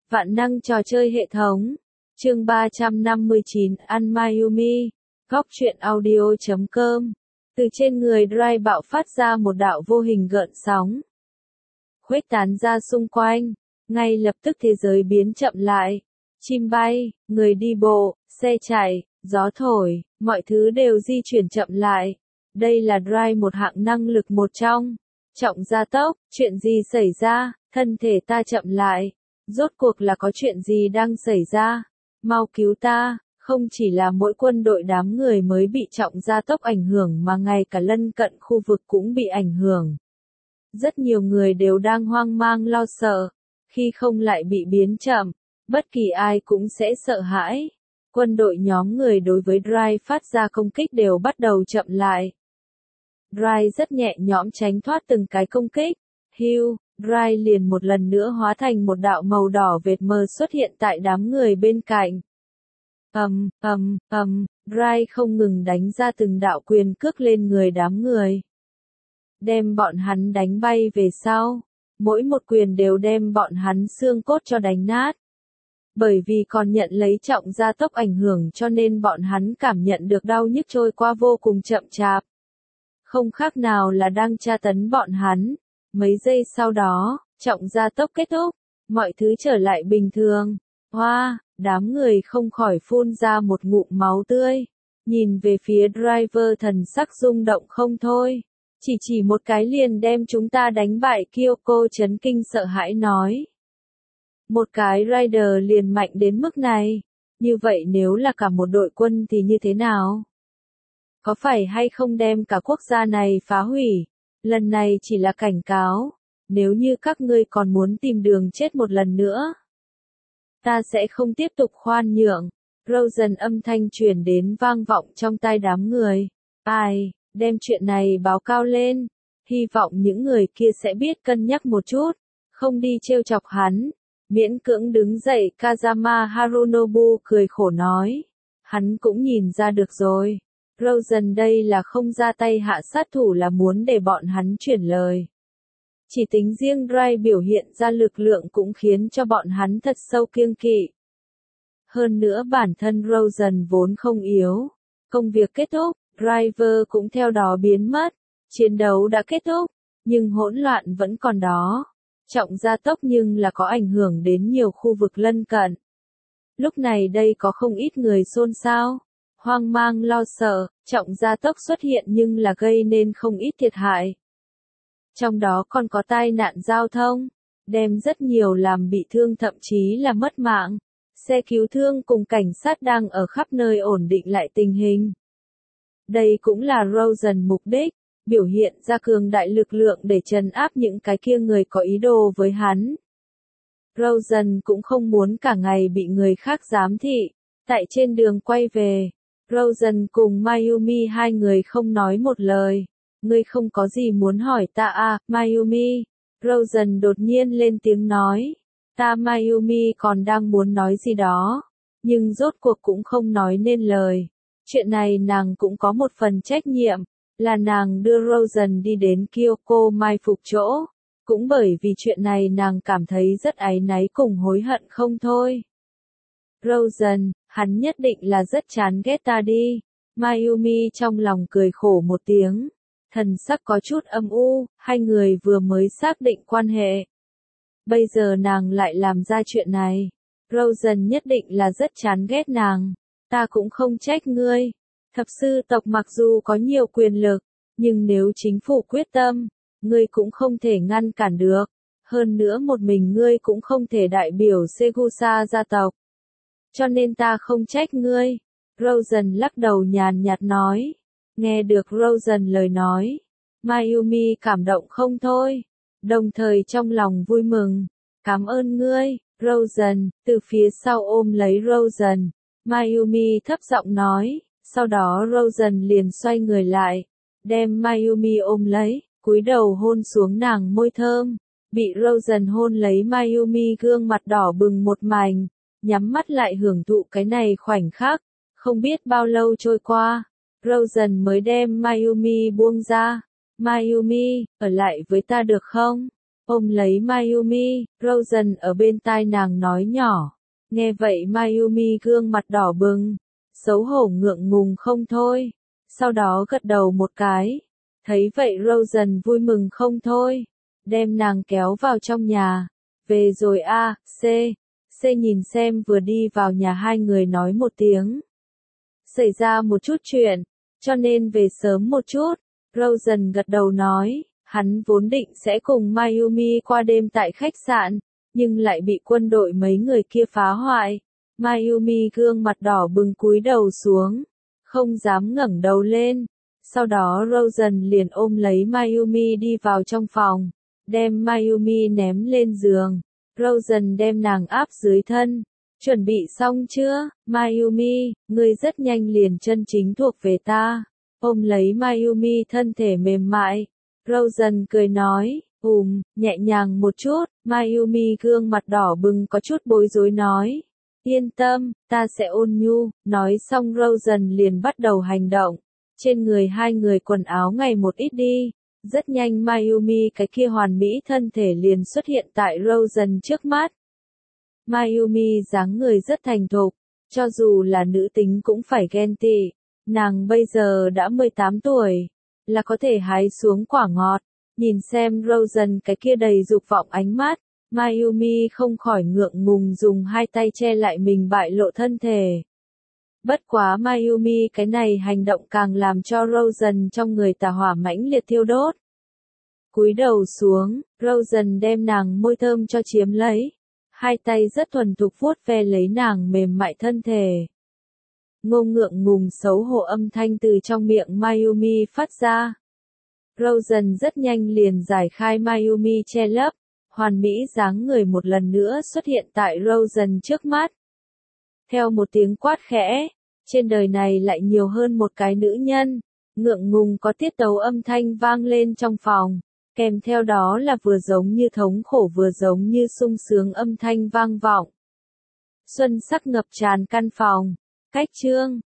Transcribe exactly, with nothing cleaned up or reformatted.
Vạn năng trò chơi hệ thống. Chương ba trăm năm mươi chín, ăn Mayumi. Góc truyện audio chấm com. Từ trên người Dry bạo phát ra một đạo vô hình gợn sóng, khuếch tán ra xung quanh. Ngay lập tức thế giới biến chậm lại. Chim bay, người đi bộ, xe chạy, gió thổi, mọi thứ đều di chuyển chậm lại. Đây là Dry một hạng năng lực một trong. Trọng gia tốc, chuyện gì xảy ra, thân thể ta chậm lại. Rốt cuộc là có chuyện gì đang xảy ra? Mau cứu ta, không chỉ là mỗi quân đội đám người mới bị trọng gia tốc ảnh hưởng mà ngay cả lân cận khu vực cũng bị ảnh hưởng. Rất nhiều người đều đang hoang mang lo sợ, khi không lại bị biến chậm, bất kỳ ai cũng sẽ sợ hãi. Quân đội nhóm người đối với Dry phát ra công kích đều bắt đầu chậm lại. Dry rất nhẹ nhõm tránh thoát từng cái công kích. Hưu, Dry liền một lần nữa hóa thành một đạo màu đỏ vệt mờ xuất hiện tại đám người bên cạnh. Ầm, ầm, ầm, Dry không ngừng đánh ra từng đạo quyền cước lên người đám người, đem bọn hắn đánh bay về sau. Mỗi một quyền đều đem bọn hắn xương cốt cho đánh nát. Bởi vì còn nhận lấy trọng gia tốc ảnh hưởng cho nên bọn hắn cảm nhận được đau nhức trôi qua vô cùng chậm chạp. Không khác nào là đang tra tấn bọn hắn. Mấy giây sau đó, trọng gia tốc kết thúc, mọi thứ trở lại bình thường. Hoa, đám người không khỏi phun ra một ngụm máu tươi. Nhìn về phía Driver thần sắc rung động không thôi. Chỉ chỉ một cái liền đem chúng ta đánh bại, Kyoko chấn kinh sợ hãi nói. Một cái Rider liền mạnh đến mức này. Như vậy nếu là cả một đội quân thì như thế nào? Có phải hay không đem cả quốc gia này phá hủy? Lần này chỉ là cảnh cáo. Nếu như các ngươi còn muốn tìm đường chết một lần nữa, ta sẽ không tiếp tục khoan nhượng. Rosen âm thanh truyền đến vang vọng trong tai đám người. Ai, đem chuyện này báo cao lên. Hy vọng những người kia sẽ biết cân nhắc một chút. Không đi trêu chọc hắn. Miễn cưỡng đứng dậy, Kazama Harunobu cười khổ nói. Hắn cũng nhìn ra được rồi. Rosen đây là không ra tay hạ sát thủ là muốn để bọn hắn chuyển lời. Chỉ tính riêng Dry biểu hiện ra lực lượng cũng khiến cho bọn hắn thật sâu kiêng kỵ. Hơn nữa bản thân Rosen vốn không yếu. Công việc kết thúc, Driver cũng theo đó biến mất. Chiến đấu đã kết thúc, nhưng hỗn loạn vẫn còn đó. Trọng gia tốc nhưng là có ảnh hưởng đến nhiều khu vực lân cận. Lúc này đây có không ít người xôn xao, hoang mang lo sợ, trọng gia tốc xuất hiện nhưng là gây nên không ít thiệt hại. Trong đó còn có tai nạn giao thông, đem rất nhiều làm bị thương thậm chí là mất mạng. Xe cứu thương cùng cảnh sát đang ở khắp nơi ổn định lại tình hình. Đây cũng là Rosen mục đích, biểu hiện ra cường đại lực lượng để trấn áp những cái kia người có ý đồ với hắn. Rosen cũng không muốn cả ngày bị người khác giám thị. Tại trên đường quay về, Rosen cùng Mayumi hai người không nói một lời. Ngươi không có gì muốn hỏi ta à, Mayumi? Rosen đột nhiên lên tiếng nói. Ta Mayumi còn đang muốn nói gì đó, nhưng rốt cuộc cũng không nói nên lời. Chuyện này nàng cũng có một phần trách nhiệm, là nàng đưa Rosen đi đến Kyoko mai phục chỗ. Cũng bởi vì chuyện này nàng cảm thấy rất áy náy cùng hối hận không thôi. Rosen, hắn nhất định là rất chán ghét ta đi. Mayumi trong lòng cười khổ một tiếng. Thần sắc có chút âm u, hai người vừa mới xác định quan hệ. Bây giờ nàng lại làm ra chuyện này. Rosen nhất định là rất chán ghét nàng. Ta cũng không trách ngươi. Thập sư tộc mặc dù có nhiều quyền lực, nhưng nếu chính phủ quyết tâm, ngươi cũng không thể ngăn cản được. Hơn nữa một mình ngươi cũng không thể đại biểu Segusa gia tộc. Cho nên ta không trách ngươi. Rosen lắc đầu nhàn nhạt nói. Nghe được Rosen lời nói, Mayumi cảm động không thôi, đồng thời trong lòng vui mừng. Cảm ơn ngươi, Rosen. Từ phía sau ôm lấy Rosen, Mayumi thấp giọng nói. Sau đó Rosen liền xoay người lại, đem Mayumi ôm lấy, cúi đầu hôn xuống nàng môi thơm. Bị Rosen hôn lấy Mayumi gương mặt đỏ bừng một mảnh, nhắm mắt lại hưởng thụ cái này khoảnh khắc. Không biết bao lâu trôi qua, Rosen mới đem Mayumi buông ra. Mayumi, ở lại với ta được không? ôm lấy Mayumi, Rosen ở bên tai nàng nói nhỏ. Nghe vậy Mayumi gương mặt đỏ bừng, xấu hổ ngượng ngùng không thôi, sau đó gật đầu một cái. Thấy vậy Rosen vui mừng không thôi, đem nàng kéo vào trong nhà. Về rồi a, C. C nhìn xem vừa đi vào nhà hai người nói một tiếng. Xảy ra một chút chuyện, cho nên về sớm một chút. Rosen gật đầu nói, hắn vốn định sẽ cùng Mayumi qua đêm tại khách sạn, nhưng lại bị quân đội mấy người kia phá hoại. Mayumi gương mặt đỏ bừng cúi đầu xuống, không dám ngẩng đầu lên. Sau đó Rosen liền ôm lấy Mayumi đi vào trong phòng, đem Mayumi ném lên giường. Rosen đem nàng áp dưới thân. Chuẩn bị xong chưa, Mayumi, ngươi rất nhanh liền chân chính thuộc về ta. Ôm lấy Mayumi thân thể mềm mại. Rosen cười nói, ùm, nhẹ nhàng một chút. Mayumi gương mặt đỏ bừng có chút bối rối nói. Yên tâm, ta sẽ ôn nhu. Nói xong Rosen liền bắt đầu hành động. Trên người hai người quần áo ngày một ít đi. Rất nhanh Mayumi cái kia hoàn mỹ thân thể liền xuất hiện tại Rosen trước mắt. Mayumi dáng người rất thành thục, cho dù là nữ tính cũng phải ghen tị. Nàng bây giờ đã mười tám tuổi, là có thể hái xuống quả ngọt. Nhìn xem Rosen cái kia đầy dục vọng ánh mắt, Mayumi không khỏi ngượng ngùng dùng hai tay che lại mình bại lộ thân thể. Bất quá Mayumi cái này hành động càng làm cho Rosen trong người tà hỏa mãnh liệt thiêu đốt. Cúi đầu xuống, Rosen đem nàng môi thơm cho chiếm lấy. Hai tay rất thuần thục vuốt ve lấy nàng mềm mại thân thể. Ngô ngượng ngùng xấu hổ âm thanh từ trong miệng Mayumi phát ra. Rosen rất nhanh liền giải khai Mayumi che lấp, hoàn mỹ dáng người một lần nữa xuất hiện tại Rosen trước mắt. Theo một tiếng quát khẽ, trên đời này lại nhiều hơn một cái nữ nhân, ngượng ngùng có tiết tấu âm thanh vang lên trong phòng, kèm theo đó là vừa giống như thống khổ vừa giống như sung sướng âm thanh vang vọng. Xuân sắc ngập tràn căn phòng, cách chương.